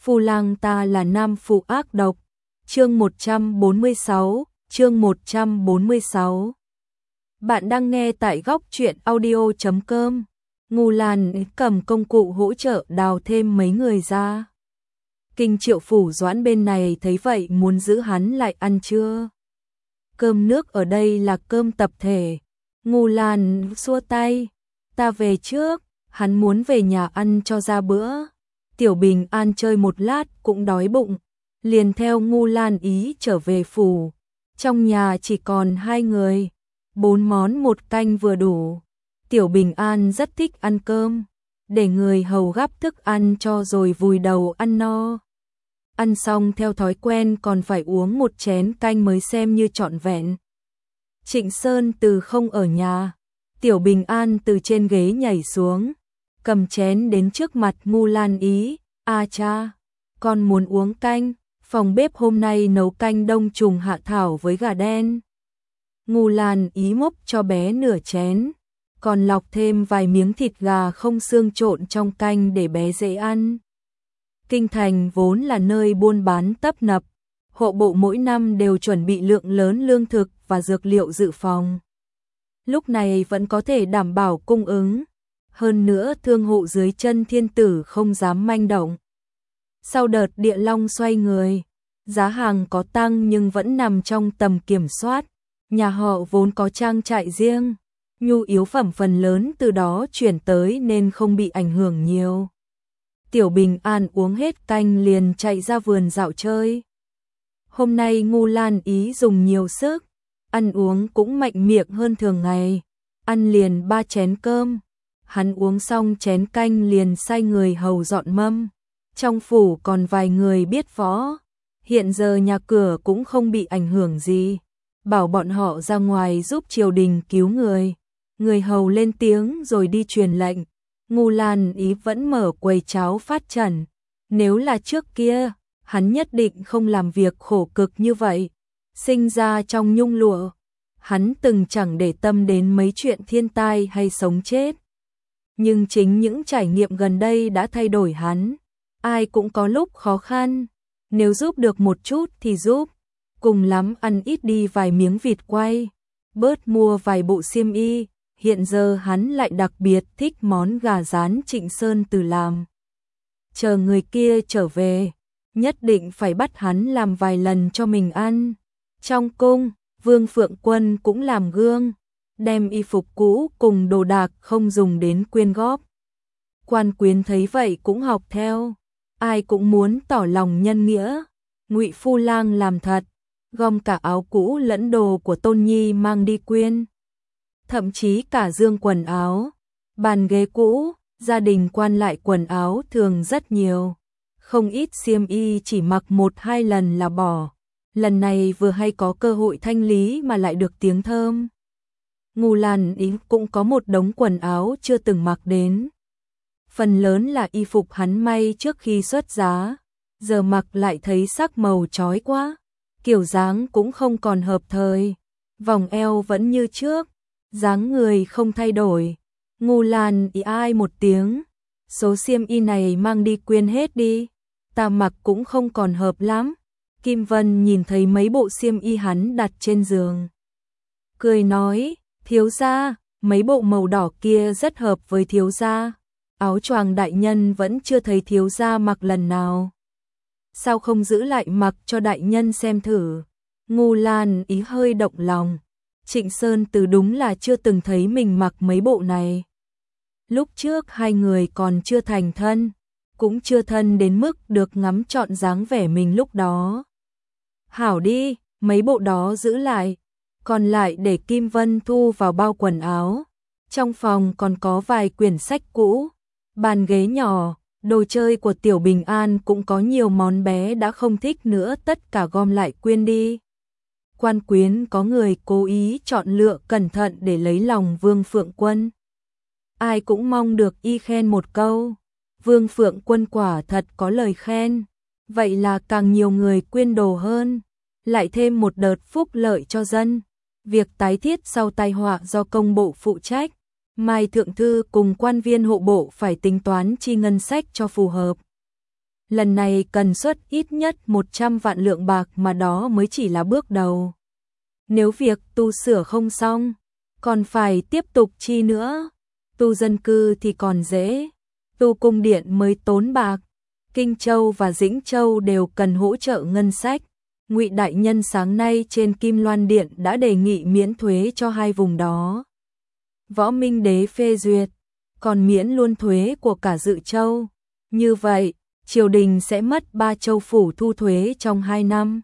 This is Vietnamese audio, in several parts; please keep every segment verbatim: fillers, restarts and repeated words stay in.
Phu Lang ta là nam phụ ác độc. Chương một trăm bốn mươi sáu, chương một trăm bốn mươi sáu. Bạn đang nghe tại góc truyện audio chấm com. Ngô Lan cầm công cụ hỗ trợ đào thêm mấy người ra. Kinh Triệu phủ Doãn bên này thấy vậy muốn giữ hắn lại ăn trưa. Cơm nước ở đây là cơm tập thể. Ngô Lan xua tay, ta về trước, hắn muốn về nhà ăn cho ra bữa. Tiểu Bình An chơi một lát cũng đói bụng, liền theo Ngô Lan ý trở về phủ. Trong nhà chỉ còn hai người, bốn món một canh vừa đủ. Tiểu Bình An rất thích ăn cơm, để người hầu gắp thức ăn cho rồi vùi đầu ăn no. Ăn xong theo thói quen còn phải uống một chén canh mới xem như trọn vẹn. Trịnh Sơn Từ không ở nhà, Tiểu Bình An từ trên ghế nhảy xuống, cầm chén đến trước mặt Ngô Lan ý, a cha, con muốn uống canh, phòng bếp hôm nay nấu canh đông trùng hạ thảo với gà đen. Ngô Lan ý múc cho bé nửa chén, còn lọc thêm vài miếng thịt gà không xương trộn trong canh để bé dễ ăn. Kinh thành vốn là nơi buôn bán tấp nập, hộ bộ mỗi năm đều chuẩn bị lượng lớn lương thực và dược liệu dự phòng. Lúc này vẫn có thể đảm bảo cung ứng, hơn nữa thương hộ dưới chân thiên tử không dám manh động. Sau đợt địa long xoay người, giá hàng có tăng nhưng vẫn nằm trong tầm kiểm soát, nhà họ vốn có trang trại riêng, nhu yếu phẩm phần lớn từ đó chuyển tới nên không bị ảnh hưởng nhiều. Tiểu Bình An uống hết canh liền chạy ra vườn dạo chơi. Hôm nay Ngô Lan ý dùng nhiều sức, ăn uống cũng mạnh miệng hơn thường ngày, ăn liền ba chén cơm. Hắn uống xong chén canh liền sai người hầu dọn mâm. Trong phủ còn vài người biết võ, hiện giờ nhà cửa cũng không bị ảnh hưởng gì, bảo bọn họ ra ngoài giúp triều đình cứu người. Người hầu lên tiếng rồi đi truyền lệnh. Ngô Lan ý vẫn mở quầy cháo phát trần. Nếu là trước kia, hắn nhất định không làm việc khổ cực như vậy. Sinh ra trong nhung lụa, hắn từng chẳng để tâm đến mấy chuyện thiên tai hay sống chết. Nhưng chính những trải nghiệm gần đây đã thay đổi hắn. Ai cũng có lúc khó khăn, nếu giúp được một chút thì giúp, cùng lắm ăn ít đi vài miếng vịt quay, bớt mua vài bộ xiêm y. Hiện giờ hắn lại đặc biệt thích món gà rán Trịnh Sơn Từ làm. Chờ người kia trở về, nhất định phải bắt hắn làm vài lần cho mình ăn. Trong cung, Vương Phượng Quân cũng làm gương, đem y phục cũ cùng đồ đạc không dùng đến quyên góp. Quan quyến thấy vậy cũng học theo, ai cũng muốn tỏ lòng nhân nghĩa. Ngụy Phu Lang làm thật, gom cả áo cũ lẫn đồ của Tôn Nhi mang đi quyên. Thậm chí cả dương quần áo, bàn ghế cũ, gia đình quan lại quần áo thường rất nhiều. Không ít xiêm y chỉ mặc một hai lần là bỏ. Lần này vừa hay có cơ hội thanh lý mà lại được tiếng thơm. Ngô Lan ý cũng có một đống quần áo chưa từng mặc đến. Phần lớn là y phục hắn may trước khi xuất giá, giờ mặc lại thấy sắc màu chói quá, kiểu dáng cũng không còn hợp thời, vòng eo vẫn như trước, dáng người không thay đổi. Ngô Lan ý ai một tiếng, số xiêm y này mang đi quyên hết đi, ta mặc cũng không còn hợp lắm. Kim Vân nhìn thấy mấy bộ xiêm y hắn đặt trên giường, cười nói, thiếu gia, mấy bộ màu đỏ kia rất hợp với thiếu gia. Áo choàng đại nhân vẫn chưa thấy thiếu gia mặc lần nào. Sao không giữ lại mặc cho đại nhân xem thử? Ngô Lan ý hơi động lòng. Trịnh Sơn Từ đúng là chưa từng thấy mình mặc mấy bộ này. Lúc trước hai người còn chưa thành thân, cũng chưa thân đến mức được ngắm trọn dáng vẻ mình lúc đó. Hảo đi, mấy bộ đó giữ lại, còn lại để Kim Vân thu vào bao quần áo. Trong phòng còn có vài quyển sách cũ, bàn ghế nhỏ, đồ chơi của Tiểu Bình An cũng có nhiều món bé đã không thích nữa, tất cả gom lại quyên đi. Quan quyến có người cố ý chọn lựa cẩn thận để lấy lòng Vương Phượng Quân. Ai cũng mong được y khen một câu. Vương Phượng Quân quả thật có lời khen, vậy là càng nhiều người quyên đồ hơn, lại thêm một đợt phúc lợi cho dân. Việc tái thiết sau tai họa do công bộ phụ trách. Mai Thượng Thư cùng quan viên hộ bộ phải tính toán chi ngân sách cho phù hợp. lần này cần xuất ít nhất một trăm vạn lượng bạc mà đó mới chỉ là bước đầu. Nếu việc tu sửa không xong, còn phải tiếp tục chi nữa. Tu dân cư thì còn dễ, tu cung điện mới tốn bạc. Kinh Châu và Dĩnh Châu đều cần hỗ trợ ngân sách. Ngụy đại nhân sáng nay trên Kim Loan Điện đã đề nghị miễn thuế cho hai vùng đó. Võ Minh Đế phê duyệt, còn miễn luôn thuế của cả Dự Châu. Như vậy, triều đình sẽ mất ba châu phủ thu thuế trong hai năm.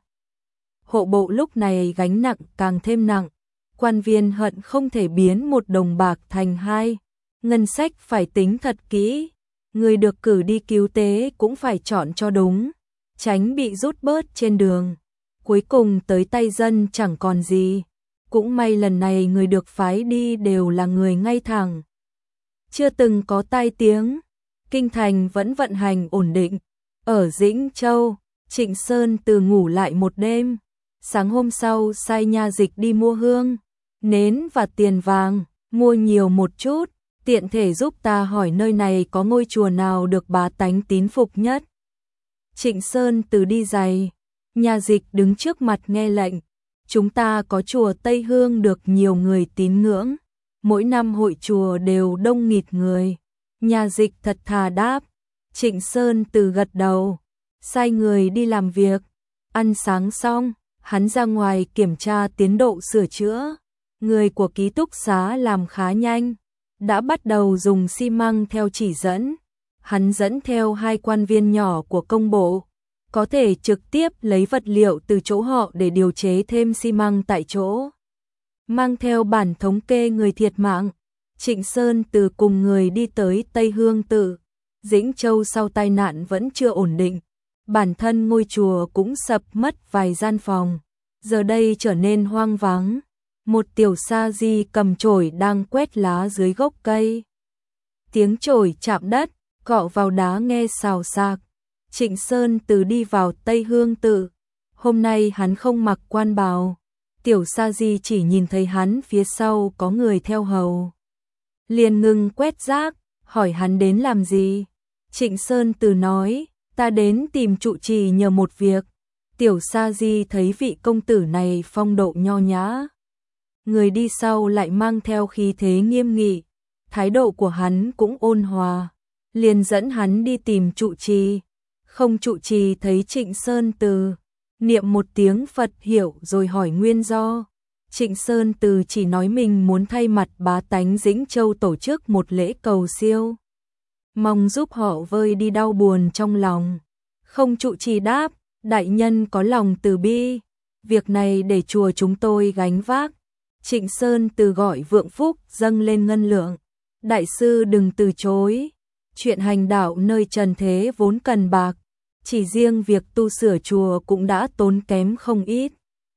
Hộ bộ lúc này gánh nặng càng thêm nặng, quan viên hận không thể biến một đồng bạc thành hai, ngân sách phải tính thật kỹ, người được cử đi cứu tế cũng phải chọn cho đúng, tránh bị rút bớt trên đường. Cuối cùng tới tay dân chẳng còn gì, cũng may lần này người được phái đi đều là người ngay thẳng. Chưa từng có tai tiếng, kinh thành vẫn vận hành ổn định. Ở Dĩnh Châu, Trịnh Sơn từ ngủ lại một đêm, sáng hôm sau sai nha dịch đi mua hương, nến và tiền vàng, mua nhiều một chút, tiện thể giúp ta hỏi nơi này có ngôi chùa nào được bá tánh tín phục nhất. Trịnh Sơn từ đi giày, nha dịch đứng trước mặt nghe lệnh, chúng ta có chùa Tây Hương được nhiều người tín ngưỡng, mỗi năm hội chùa đều đông nghịt người. Nha dịch thật thà đáp, Trịnh Sơn từ gật đầu, sai người đi làm việc, ăn sáng xong, hắn ra ngoài kiểm tra tiến độ sửa chữa. Người của ký túc xá làm khá nhanh, đã bắt đầu dùng xi măng theo chỉ dẫn. Hắn dẫn theo hai quan viên nhỏ của công bộ, có thể trực tiếp lấy vật liệu từ chỗ họ để điều chế thêm xi măng tại chỗ. Mang theo bản thống kê người thiệt mạng, Trịnh Sơn từ cùng người đi tới Tây Hương Tự. Dĩnh Châu sau tai nạn vẫn chưa ổn định, bản thân ngôi chùa cũng sập mất vài gian phòng, giờ đây trở nên hoang vắng. Một tiểu sa di cầm chổi đang quét lá dưới gốc cây. Tiếng chổi chạm đất, cọ vào đá nghe xào xạc. Trịnh Sơn từ đi vào Tây Hương Tự. Hôm nay hắn không mặc quan bào. Tiểu sa di chỉ nhìn thấy hắn phía sau có người theo hầu, liền ngừng quét rác, hỏi hắn đến làm gì. Trịnh Sơn từ nói, ta đến tìm trụ trì nhờ một việc. Tiểu sa di thấy vị công tử này phong độ nho nhã, người đi sau lại mang theo khí thế nghiêm nghị, thái độ của hắn cũng ôn hòa, liền dẫn hắn đi tìm trụ trì. Không trụ trì thấy Trịnh Sơn từ, niệm một tiếng Phật hiệu rồi hỏi nguyên do. Trịnh Sơn từ chỉ nói mình muốn thay mặt bá tánh Dĩnh Châu tổ chức một lễ cầu siêu, mong giúp họ vơi đi đau buồn trong lòng. Không trụ trì đáp, đại nhân có lòng từ bi, việc này để chùa chúng tôi gánh vác. Trịnh Sơn từ gọi Vượng Phúc dâng lên ngân lượng, đại sư đừng từ chối, chuyện hành đạo nơi trần thế vốn cần bạc, chỉ riêng việc tu sửa chùa cũng đã tốn kém không ít.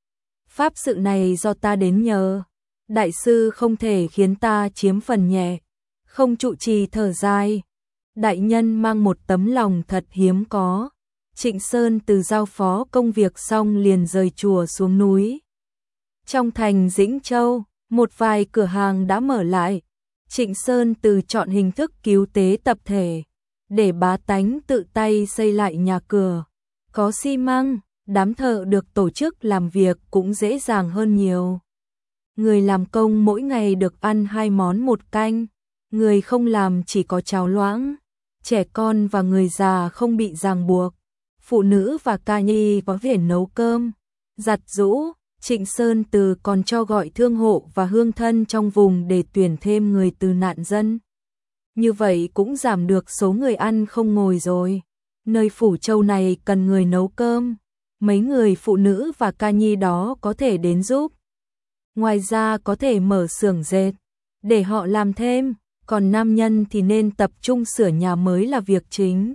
Pháp sự này do ta đến nhờ, đại sư không thể khiến ta chiếm phần nhẹ. Không trụ trì thở dài, đại nhân mang một tấm lòng thật hiếm có. Trịnh Sơn từ giao phó công việc xong liền rời chùa xuống núi. Trong thành Dĩnh Châu, một vài cửa hàng đã mở lại. Trịnh Sơn từ chọn hình thức cứu tế tập thể, để bá tánh tự tay xây lại nhà cửa. Có xi măng, đám thợ được tổ chức làm việc cũng dễ dàng hơn nhiều. Người làm công mỗi ngày được ăn hai món một canh, người không làm chỉ có cháo loãng. Trẻ con và người già không bị ràng buộc, phụ nữ và ca nhi có thể nấu cơm, giặt giũ. Trịnh Sơn từ còn cho gọi thương hộ và hương thân trong vùng để tuyển thêm người từ nạn dân. Như vậy cũng giảm được số người ăn không ngồi rồi. Nơi Phủ Châu này cần người nấu cơm, mấy người phụ nữ và ca nhi đó có thể đến giúp. Ngoài ra có thể mở xưởng dệt, để họ làm thêm, còn nam nhân thì nên tập trung sửa nhà mới là việc chính.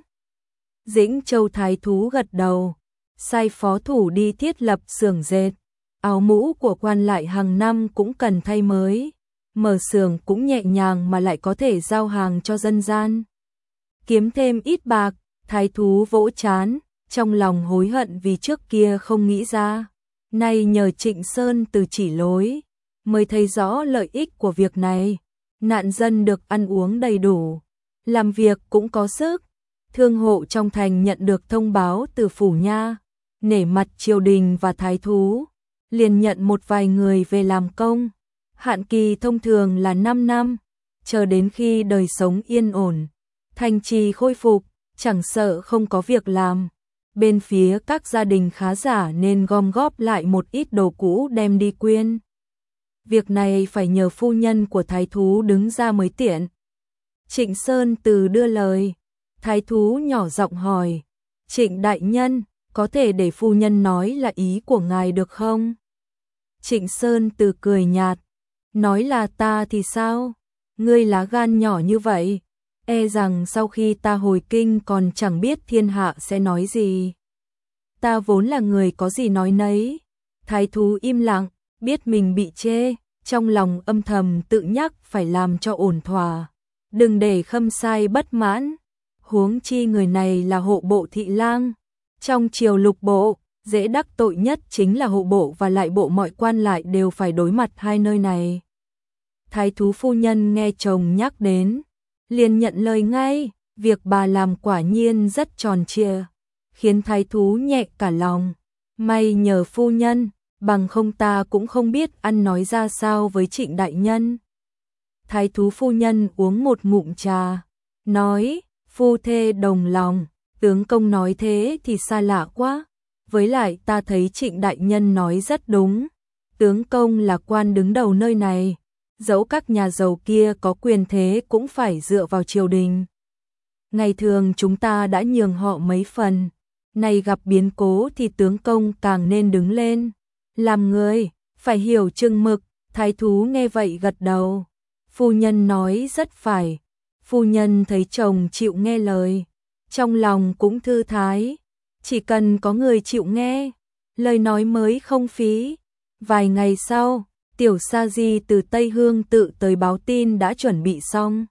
Dĩnh Châu thái thú gật đầu, sai phó thủ đi thiết lập xưởng dệt. Áo mũ của quan lại hàng năm cũng cần thay mới, mở xưởng cũng nhẹ nhàng mà lại có thể giao hàng cho dân gian. Kiếm thêm ít bạc, thái thú vỗ trán, trong lòng hối hận vì trước kia không nghĩ ra. Nay nhờ Trịnh Sơn từ chỉ lối, mới thấy rõ lợi ích của việc này. Nạn dân được ăn uống đầy đủ, làm việc cũng có sức, Thương hộ trong thành nhận được thông báo từ phủ nha, nể mặt triều đình và thái thú, liền nhận một vài người về làm công. Hạn kỳ thông thường là năm năm, chờ đến khi đời sống yên ổn, thành trì khôi phục, chẳng sợ không có việc làm. Bên phía các gia đình khá giả nên gom góp lại một ít đồ cũ đem đi quyên. Việc này phải nhờ phu nhân của thái thú đứng ra mới tiện. Trịnh Sơn Từ đưa lời, thái thú nhỏ giọng hỏi, Trịnh đại nhân, có thể để phu nhân nói là ý của ngài được không? Trịnh Sơn Từ cười nhạt, nói là ta thì sao? Ngươi lá gan nhỏ như vậy, e rằng sau khi ta hồi kinh còn chẳng biết thiên hạ sẽ nói gì. Ta vốn là người có gì nói nấy. Thái thú im lặng, biết mình bị chê, trong lòng âm thầm tự nhắc phải làm cho ổn thỏa, đừng để Khâm Sai bất mãn. Huống chi người này là hộ bộ thị lang, trong triều lục bộ, dễ đắc tội nhất chính là hộ bộ và lại bộ, mọi quan lại đều phải đối mặt hai nơi này. Thái thú phu nhân nghe chồng nhắc đến, liền nhận lời ngay, việc bà làm quả nhiên rất tròn trịa, khiến thái thú nhẹ cả lòng. May nhờ phu nhân, bằng không ta cũng không biết ăn nói ra sao với Trịnh đại nhân. Thái thú phu nhân uống một ngụm trà, nói, phu thê đồng lòng, tướng công nói thế thì xa lạ quá. Với lại ta thấy Trịnh đại nhân nói rất đúng, tướng công là quan đứng đầu nơi này, dẫu các nhà giàu kia có quyền thế cũng phải dựa vào triều đình. Ngày thường chúng ta đã nhường họ mấy phần, nay gặp biến cố thì tướng công càng nên đứng lên. Làm người, phải hiểu chừng mực. Thái thú nghe vậy gật đầu. Phu nhân nói rất phải. Phu nhân thấy chồng chịu nghe lời, trong lòng cũng thư thái. Chỉ cần có người chịu nghe, lời nói mới không phí. Vài ngày sau, Tiểu Sa Di từ Tây Hương tự tới báo tin đã chuẩn bị xong.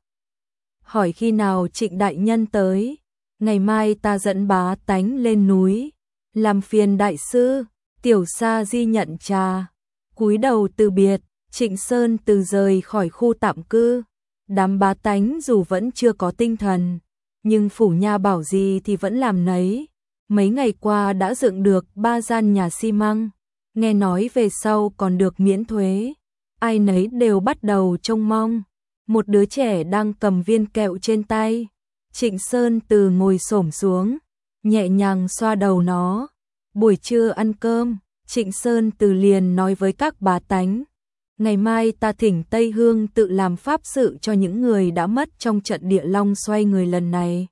Hỏi khi nào Trịnh đại nhân tới? Ngày mai ta dẫn bá tánh lên núi, làm phiền đại sư. Tiểu Sa Di nhận trà, cúi đầu từ biệt. Trịnh Sơn Từ rời khỏi khu tạm cư. Đám bá tánh dù vẫn chưa có tinh thần, nhưng phủ nha bảo gì thì vẫn làm nấy. Mấy ngày qua đã dựng được ba gian nhà xi măng, nghe nói về sau còn được miễn thuế. Ai nấy đều bắt đầu trông mong. Một đứa trẻ đang cầm viên kẹo trên tay. Trịnh Sơn Từ ngồi xổm xuống, nhẹ nhàng xoa đầu nó. Buổi trưa ăn cơm, Trịnh Sơn Từ liền nói với các bá tánh, ngày mai ta thỉnh Tây Hương tự làm pháp sự cho những người đã mất trong trận địa long xoay người lần này.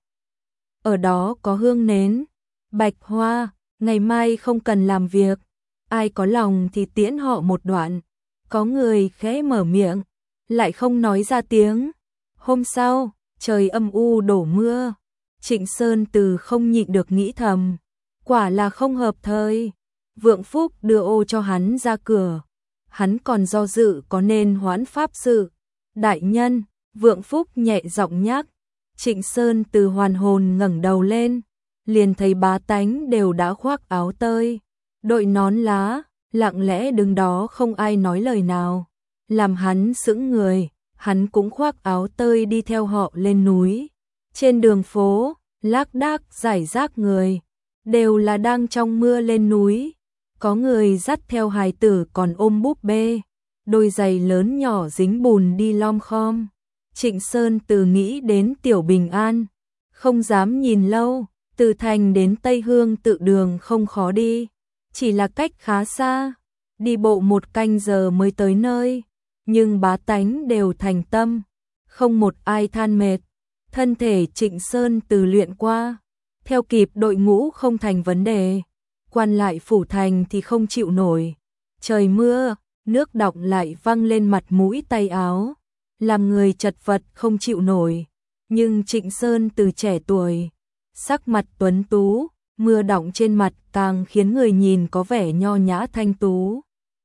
Ở đó có hương nến, bạch hoa, ngày mai không cần làm việc, ai có lòng thì tiễn họ một đoạn. Có người khẽ mở miệng, lại không nói ra tiếng. Hôm sau, trời âm u đổ mưa. Trịnh Sơn Từ không nhịn được nghĩ thầm, quả là không hợp thời. Vượng Phúc đưa ô cho hắn ra cửa, hắn còn do dự có nên hoãn pháp sự. Đại nhân, Vượng Phúc nhẹ giọng nhắc. Trịnh Sơn Từ hoàn hồn ngẩng đầu lên, liền thấy bá tánh đều đã khoác áo tơi, đội nón lá, lặng lẽ đứng đó không ai nói lời nào. Làm hắn sững người, hắn cũng khoác áo tơi đi theo họ lên núi. Trên đường phố, lác đác rải rác người, đều là đang trong mưa lên núi. Có người dắt theo hài tử còn ôm búp bê, đôi giày lớn nhỏ dính bùn đi lom khom. Trịnh Sơn Từ nghĩ đến Tiểu Bình An, không dám nhìn lâu. Từ thành đến Tây Hương tự đường không khó đi, chỉ là cách khá xa, đi bộ một canh giờ mới tới nơi. Nhưng bá tánh đều thành tâm, không một ai than mệt. Thân thể Trịnh Sơn Từ luyện qua, theo kịp đội ngũ không thành vấn đề. Quan lại phủ thành thì không chịu nổi. Trời mưa, nước đọng lại văng lên mặt mũi tay áo, làm người chật vật không chịu nổi. Nhưng Trịnh Sơn Từ trẻ tuổi, sắc mặt tuấn tú, mưa đọng trên mặt càng khiến người nhìn có vẻ nho nhã thanh tú.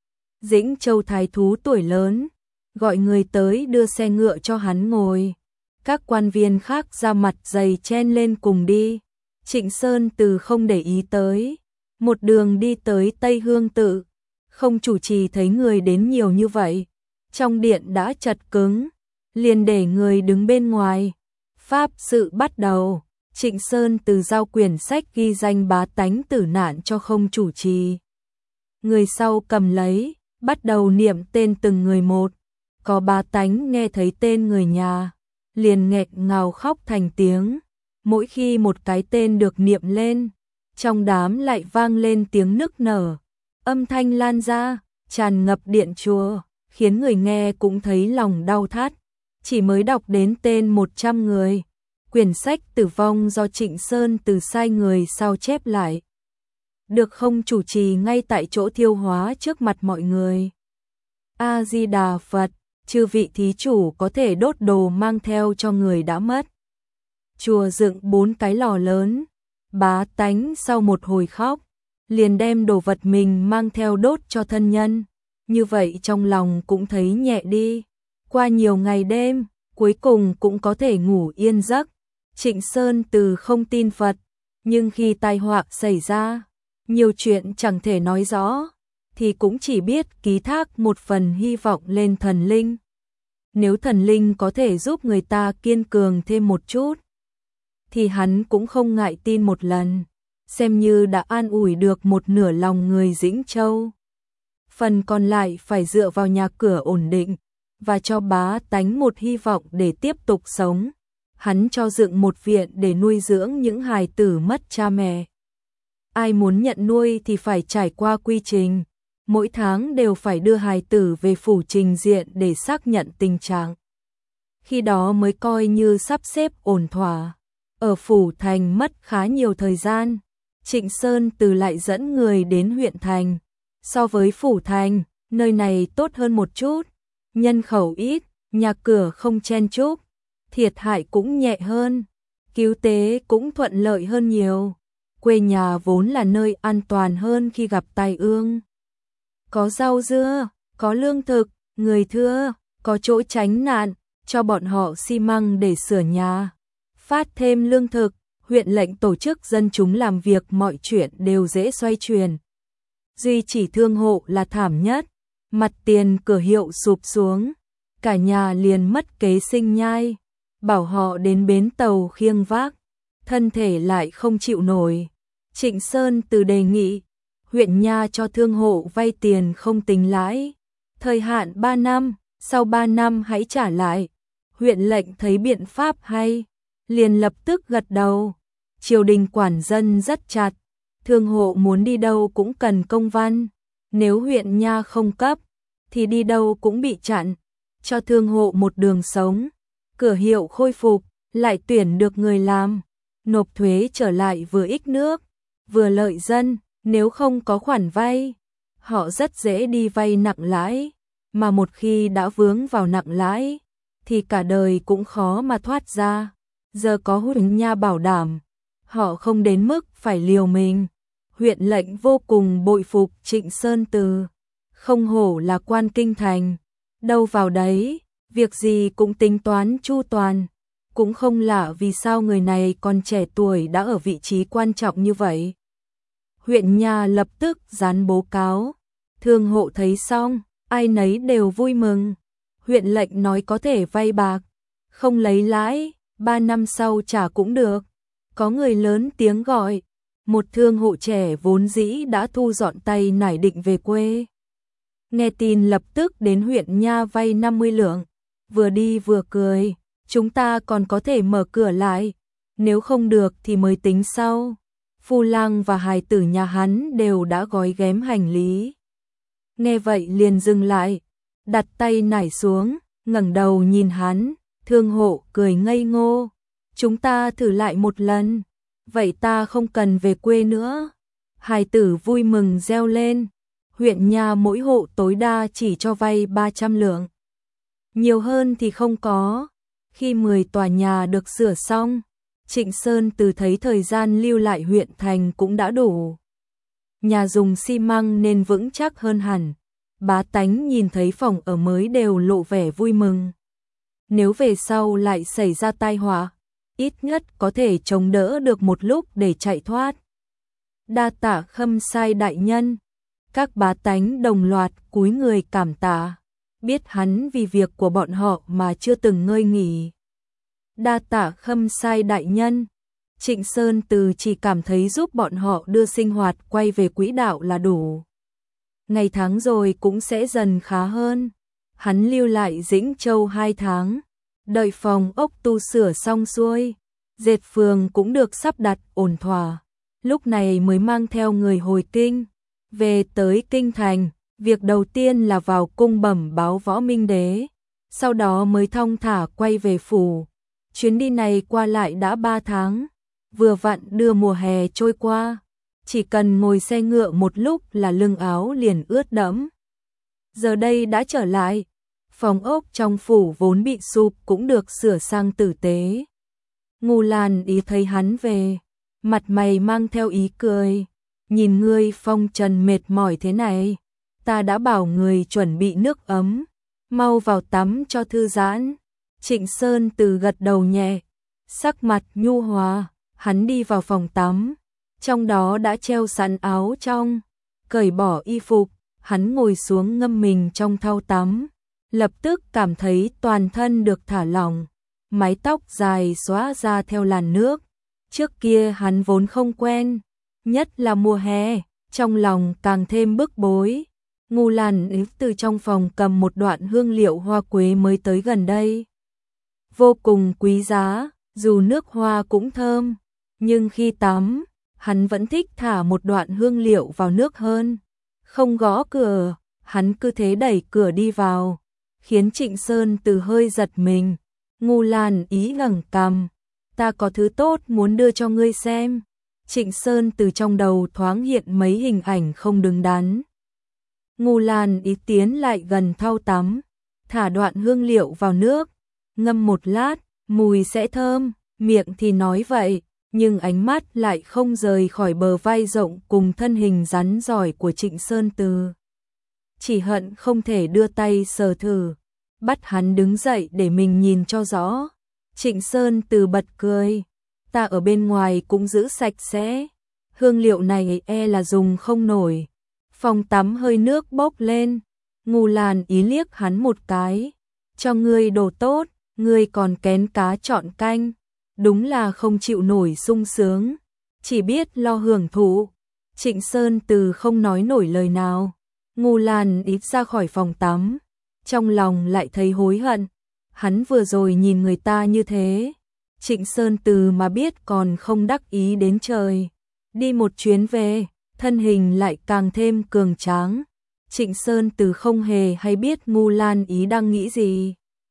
Dĩnh Châu thái thú tuổi lớn, gọi người tới đưa xe ngựa cho hắn ngồi. Các quan viên khác ra mặt dày chen lên cùng đi. Trịnh Sơn Từ không để ý tới. Một đường đi tới Tây Hương tự, không chủ trì thấy người đến nhiều như vậy, trong điện đã chật cứng, liền để người đứng bên ngoài. Pháp sự bắt đầu, Trịnh Sơn Từ giao quyển sách ghi danh bá tánh tử nạn cho không chủ trì. Người sau cầm lấy, bắt đầu niệm tên từng người một. Có bá tánh nghe thấy tên người nhà, liền nghẹt ngào khóc thành tiếng. Mỗi khi một cái tên được niệm lên, trong đám lại vang lên tiếng nức nở. Âm thanh lan ra, tràn ngập điện chùa, khiến người nghe cũng thấy lòng đau thắt. Chỉ mới đọc đến tên một trăm người, quyển sách tử vong do Trịnh Sơn Từ sai người sao chép lại, được không chủ trì ngay tại chỗ thiêu hóa trước mặt mọi người. A Di Đà Phật, chư vị thí chủ có thể đốt đồ mang theo cho người đã mất. Chùa dựng bốn cái lò lớn, bá tánh sau một hồi khóc, liền đem đồ vật mình mang theo đốt cho thân nhân. Như vậy trong lòng cũng thấy nhẹ đi. Qua nhiều ngày đêm, cuối cùng cũng có thể ngủ yên giấc. Trịnh Sơn Từ không tin Phật, nhưng khi tai họa xảy ra, nhiều chuyện chẳng thể nói rõ, thì cũng chỉ biết ký thác một phần hy vọng lên thần linh. Nếu thần linh có thể giúp người ta kiên cường thêm một chút, thì hắn cũng không ngại tin một lần, xem như đã an ủi được một nửa lòng người Dĩnh Châu. Phần còn lại phải dựa vào nhà cửa ổn định, và cho bá tánh một hy vọng để tiếp tục sống. Hắn cho dựng một viện để nuôi dưỡng những hài tử mất cha mẹ. Ai muốn nhận nuôi thì phải trải qua quy trình, mỗi tháng đều phải đưa hài tử về phủ trình diện để xác nhận tình trạng. Khi đó mới coi như sắp xếp ổn thỏa. Ở phủ thành mất khá nhiều thời gian, Trịnh Sơn Từ lại dẫn người đến huyện thành. So với phủ thành, nơi này tốt hơn một chút, nhân khẩu ít, nhà cửa không chen chúc, thiệt hại cũng nhẹ hơn, cứu tế cũng thuận lợi hơn nhiều. Quê nhà vốn là nơi an toàn hơn khi gặp tai ương. Có rau dưa, có lương thực, người thưa, có chỗ tránh nạn, cho bọn họ xi măng để sửa nhà. Phát thêm lương thực, huyện lệnh tổ chức dân chúng làm việc, mọi chuyện đều dễ xoay chuyển. Duy chỉ thương hộ là thảm nhất, mặt tiền cửa hiệu sụp xuống, cả nhà liền mất kế sinh nhai, bảo họ đến bến tàu khiêng vác, thân thể lại không chịu nổi. Trịnh Sơn Từ đề nghị, huyện nha cho thương hộ vay tiền không tính lãi, thời hạn ba năm, sau ba năm hãy trả lại. Huyện lệnh thấy biện pháp hay, liền lập tức gật đầu. Triều đình quản dân rất chặt, thương hộ muốn đi đâu cũng cần công văn, nếu huyện nha không cấp, thì đi đâu cũng bị chặn. Cho thương hộ một đường sống, cửa hiệu khôi phục, lại tuyển được người làm, nộp thuế trở lại vừa ích nước, vừa lợi dân. Nếu không có khoản vay, họ rất dễ đi vay nặng lãi, mà một khi đã vướng vào nặng lãi, thì cả đời cũng khó mà thoát ra. Giờ có huyện nha bảo đảm, họ không đến mức phải liều mình. Huyện lệnh vô cùng bội phục Trịnh Sơn Từ, không hổ là quan kinh thành, đâu vào đấy, việc gì cũng tính toán chu toàn. Cũng không lạ vì sao người này còn trẻ tuổi đã ở vị trí quan trọng như vậy. Huyện nhà lập tức dán bố cáo, thương hộ thấy xong, ai nấy đều vui mừng. Huyện lệnh nói có thể vay bạc, không lấy lãi, ba năm sau trả cũng được. Có người lớn tiếng gọi, một thương hộ trẻ vốn dĩ đã thu dọn tay nải định về quê. Nghe tin lập tức đến huyện nha vay năm mươi lượng, vừa đi vừa cười, chúng ta còn có thể mở cửa lại, nếu không được thì mới tính sau. Phu lang và hài tử nhà hắn đều đã gói ghém hành lý. Nghe vậy liền dừng lại, đặt tay nải xuống, ngẩng đầu nhìn hắn, thương hộ cười ngây ngô. Chúng ta thử lại một lần, vậy ta không cần về quê nữa. Hài tử vui mừng reo lên, huyện nhà mỗi hộ tối đa chỉ cho vay ba trăm lượng. Nhiều hơn thì không có. Khi mười tòa nhà được sửa xong, Trịnh Sơn Từ thấy thời gian lưu lại huyện thành cũng đã đủ. Nhà dùng xi măng nên vững chắc hơn hẳn. Bá tánh nhìn thấy phòng ở mới đều lộ vẻ vui mừng. Nếu về sau lại xảy ra tai họa, ít nhất có thể chống đỡ được một lúc để chạy thoát. Đa tạ Khâm Sai đại nhân. Các bá tánh đồng loạt cúi người cảm tạ, biết hắn vì việc của bọn họ mà chưa từng ngơi nghỉ. Đa tạ Khâm Sai đại nhân. Trịnh Sơn Từ chỉ cảm thấy giúp bọn họ đưa sinh hoạt quay về quỹ đạo là đủ. Ngày tháng rồi cũng sẽ dần khá hơn. Hắn lưu lại Dĩnh Châu hai tháng, đợi phòng ốc tu sửa xong xuôi, dệt phường cũng được sắp đặt ổn thỏa, lúc này mới mang theo người hồi kinh. Về tới kinh thành, việc đầu tiên là vào cung bẩm báo Võ Minh Đế, sau đó mới thong thả quay về phủ. Chuyến đi này qua lại đã ba tháng, vừa vặn đưa mùa hè trôi qua, chỉ cần ngồi xe ngựa một lúc là lưng áo liền ướt đẫm. Giờ đây đã trở lại, phòng ốc trong phủ vốn bị sụp cũng được sửa sang tử tế. Ngô Lan Ý thấy hắn về, mặt mày mang theo ý cười, nhìn ngươi phong trần mệt mỏi thế này, ta đã bảo người chuẩn bị nước ấm, mau vào tắm cho thư giãn. Trịnh Sơn Từ gật đầu nhẹ, sắc mặt nhu hòa, hắn đi vào phòng tắm, trong đó đã treo sẵn áo trong, cởi bỏ y phục, hắn ngồi xuống ngâm mình trong thau tắm, lập tức cảm thấy toàn thân được thả lỏng, mái tóc dài xõa ra theo làn nước, trước kia hắn vốn không quen, nhất là mùa hè, trong lòng càng thêm bức bối. Ngô Lan Ý từ trong phòng cầm một đoạn hương liệu hoa quế mới tới gần đây, vô cùng quý giá, dù nước hoa cũng thơm, nhưng khi tắm, hắn vẫn thích thả một đoạn hương liệu vào nước hơn. Không gõ cửa, hắn cứ thế đẩy cửa đi vào, khiến Trịnh Sơn Từ hơi giật mình. Ngô Lan Ý ngẩng cằm, ta có thứ tốt muốn đưa cho ngươi xem. Trịnh Sơn Từ trong đầu thoáng hiện mấy hình ảnh không đứng đắn. Ngô Lan Ý tiến lại gần thau tắm, thả đoạn hương liệu vào nước, ngâm một lát, mùi sẽ thơm, miệng thì nói vậy, nhưng ánh mắt lại không rời khỏi bờ vai rộng cùng thân hình rắn giỏi của Trịnh Sơn Từ. Chỉ hận không thể đưa tay sờ thử, bắt hắn đứng dậy để mình nhìn cho rõ. Trịnh Sơn Từ bật cười, ta ở bên ngoài cũng giữ sạch sẽ, hương liệu này e là dùng không nổi. Phòng tắm hơi nước bốc lên, Ngô Lan Ý liếc hắn một cái, cho ngươi đồ tốt, ngươi còn kén cá chọn canh, đúng là không chịu nổi sung sướng, chỉ biết lo hưởng thụ. Trịnh Sơn Từ không nói nổi lời nào. Ngô Lan Ý ra khỏi phòng tắm, trong lòng lại thấy hối hận, hắn vừa rồi nhìn người ta như thế, Trịnh Sơn Từ mà biết còn không đắc ý đến trời. Đi một chuyến về, thân hình lại càng thêm cường tráng. Trịnh Sơn Từ không hề hay biết Ngô Lan Ý đang nghĩ gì.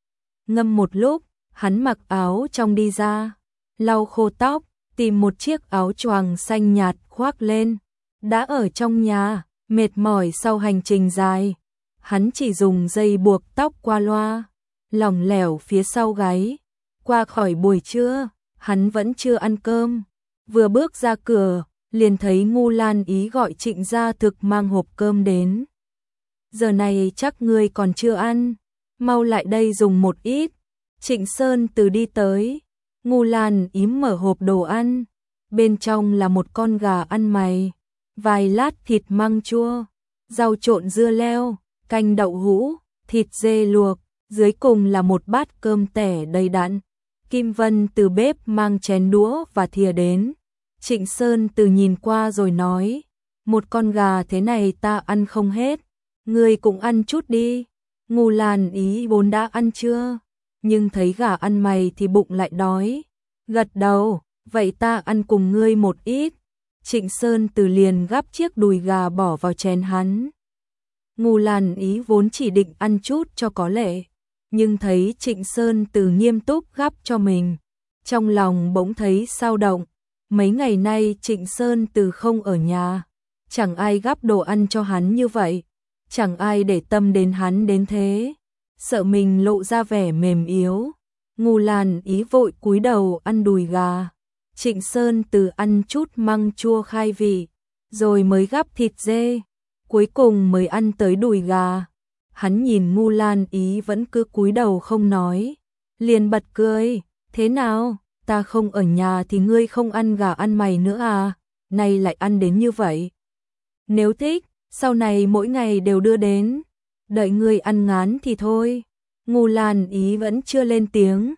Ngâm một lúc, hắn mặc áo trong đi ra, lau khô tóc, tìm một chiếc áo choàng xanh nhạt khoác lên. Đã ở trong nhà, mệt mỏi sau hành trình dài, hắn chỉ dùng dây buộc tóc qua loa, lỏng lẻo phía sau gáy. Qua khỏi buổi trưa, hắn vẫn chưa ăn cơm, vừa bước ra cửa, liền thấy Ngô Lan Ý gọi Trịnh Gia Thực mang hộp cơm đến. Giờ này chắc ngươi còn chưa ăn, mau lại đây dùng một ít. Trịnh Sơn Từ đi tới, Ngô Lan Ý mở hộp đồ ăn, bên trong là một con gà ăn mày, vài lát thịt măng chua, rau trộn dưa leo, canh đậu hũ, thịt dê luộc, dưới cùng là một bát cơm tẻ đầy đặn. Kim Vân từ bếp mang chén đũa và thìa đến. Trịnh Sơn Từ nhìn qua rồi nói, một con gà thế này ta ăn không hết, ngươi cũng ăn chút đi. Ngô Lan Ý vốn đã ăn chưa, nhưng thấy gà ăn mày thì bụng lại đói, gật đầu, vậy ta ăn cùng ngươi một ít. Trịnh Sơn Từ liền gắp chiếc đùi gà bỏ vào chén hắn. Ngô Lan Ý vốn chỉ định ăn chút cho có lệ, nhưng thấy Trịnh Sơn Từ nghiêm túc gắp cho mình, trong lòng bỗng thấy xao động. Mấy ngày nay Trịnh Sơn Từ không ở nhà, chẳng ai gắp đồ ăn cho hắn như vậy, chẳng ai để tâm đến hắn đến thế, sợ mình lộ ra vẻ mềm yếu. Ngô Lan Ý vội cúi đầu ăn đùi gà. Trịnh Sơn Từ ăn chút măng chua khai vị, rồi mới gắp thịt dê, cuối cùng mới ăn tới đùi gà. Hắn nhìn Ngô Lan Ý vẫn cứ cúi đầu không nói, liền bật cười, thế nào, ta không ở nhà thì ngươi không ăn gà ăn mày nữa à, nay lại ăn đến như vậy. Nếu thích, sau này mỗi ngày đều đưa đến, đợi ngươi ăn ngán thì thôi. Ngô Lan Ý vẫn chưa lên tiếng.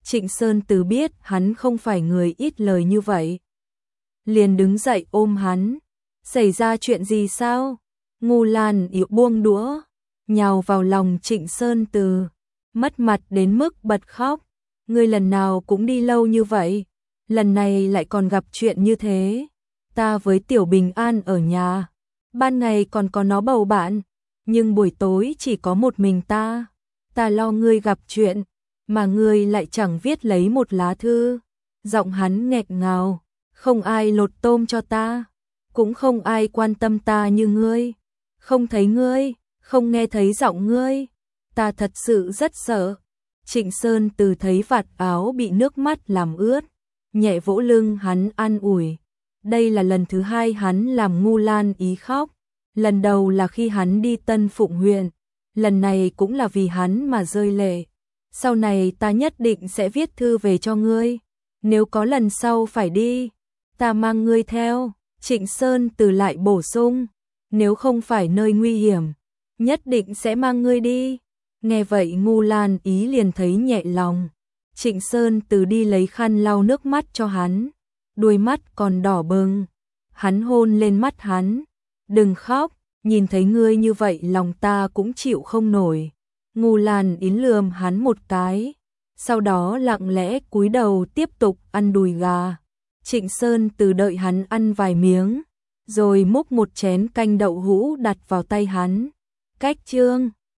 Trịnh Sơn Từ biết hắn không phải người ít lời như vậy, liền đứng dậy ôm hắn. Xảy ra chuyện gì sao? Ngu Lan Yểu buông đũa, nhào vào lòng Trịnh Sơn Từ, mất mặt đến mức bật khóc. Ngươi lần nào cũng đi lâu như vậy, lần này lại còn gặp chuyện như thế. Ta với Tiểu Bình An ở nhà, ban ngày còn có nó bầu bạn, nhưng buổi tối chỉ có một mình ta. Ta lo ngươi gặp chuyện, mà ngươi lại chẳng viết lấy một lá thư. Giọng hắn nghẹt ngào, không ai lột tôm cho ta, cũng không ai quan tâm ta như ngươi. Không thấy ngươi, không nghe thấy giọng ngươi, ta thật sự rất sợ. Trịnh Sơn Từ thấy vạt áo bị nước mắt làm ướt, nhẹ vỗ lưng hắn an ủi. Đây là lần thứ hai hắn làm Ngu Lan Ý khóc. Lần đầu là khi hắn đi Tân Phụng huyện, lần này cũng là vì hắn mà rơi lệ. Sau này ta nhất định sẽ viết thư về cho ngươi, nếu có lần sau phải đi, ta mang ngươi theo. Trịnh Sơn Từ lại bổ sung, nếu không phải nơi nguy hiểm, nhất định sẽ mang ngươi đi. Nghe vậy Ngu Lan Ý liền thấy nhẹ lòng. Trịnh Sơn Từ đi lấy khăn lau nước mắt cho hắn, đôi mắt còn đỏ bừng. Hắn hôn lên mắt hắn, đừng khóc, nhìn thấy ngươi như vậy lòng ta cũng chịu không nổi. Ngu Lan Ý lườm hắn một cái, sau đó lặng lẽ cúi đầu tiếp tục ăn đùi gà. Trịnh Sơn Từ đợi hắn ăn vài miếng, rồi múc một chén canh đậu hũ đặt vào tay hắn. Cách chương